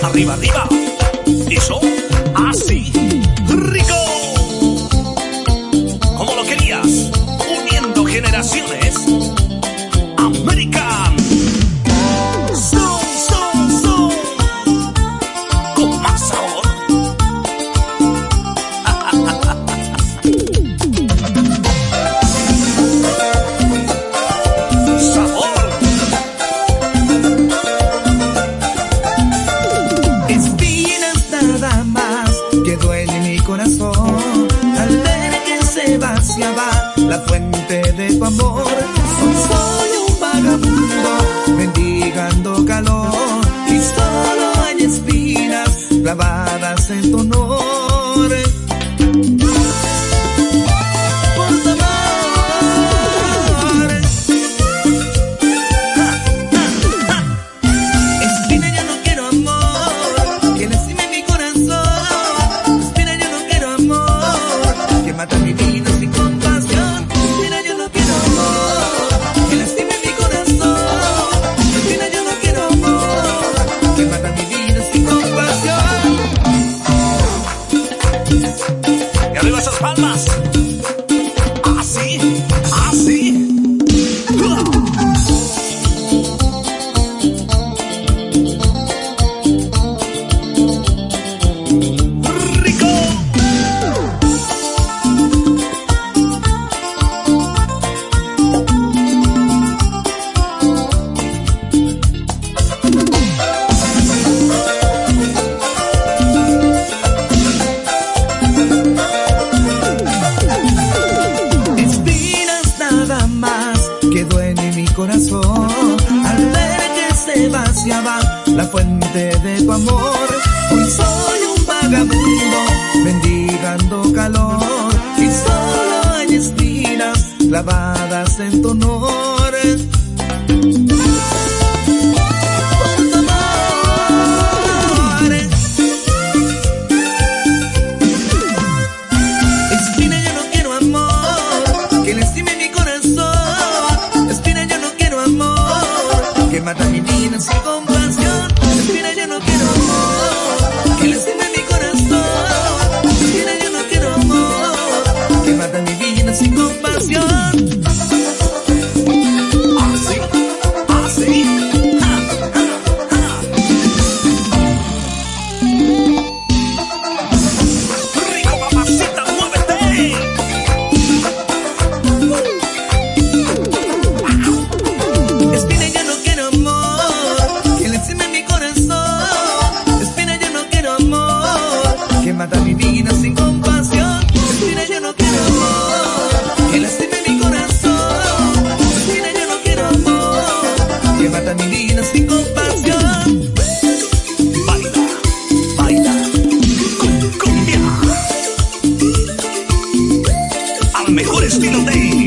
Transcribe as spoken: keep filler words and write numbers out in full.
Arriba, arriba. Eso, así, rico. Como lo querías, uniendo generaciones. American. Son, son, son. Con más sabor. Sabor. Espinas nada más quedó en mi corazón al ver que se vaciaba la fuente de tu amor. Soy un vagabundo mendigando calor y solo hay espinas clavadas en tu honor. Por tu amor. Espina, yo no quiero amor que lastime mi corazón. Espina, yo no quiero amor que mata mi vida sin compasión. Espina, yo no quiero amor que lastime mi corazón. Espina, yo no quiero amor que mata mi vida sin compasión. Y arriba esas palmas. Así, así. Rico. Espinas nada más quedó en mi corazón al ver que se vaciaba la fuente de tu amor. Hoy soy un vagabundo mendigando calor y solo hay espinas clavadas en tu honor. Por tu amor. Espina, yo no quiero amor que lastime mi corazón. Espina, yo no quiero amor que mata mi vida sin compasión. Espina, yo no quiero amor que lastime mi corazón. Espina, yo no quiero amor que mata mi vida sin compasión. Así, así. Ja, ja, ja. Rico, mamacita, muévete. Espina, yo no quiero amor que lastime mi corazón. Espina, yo no quiero amor que mata mi vida sin compasión. Espina, yo no quiero amor que lastime mi corazón. Espina, yo no quiero amor que mata mi vida sin compasión. Baila, baila. Con cumbia. Al mejor estilo de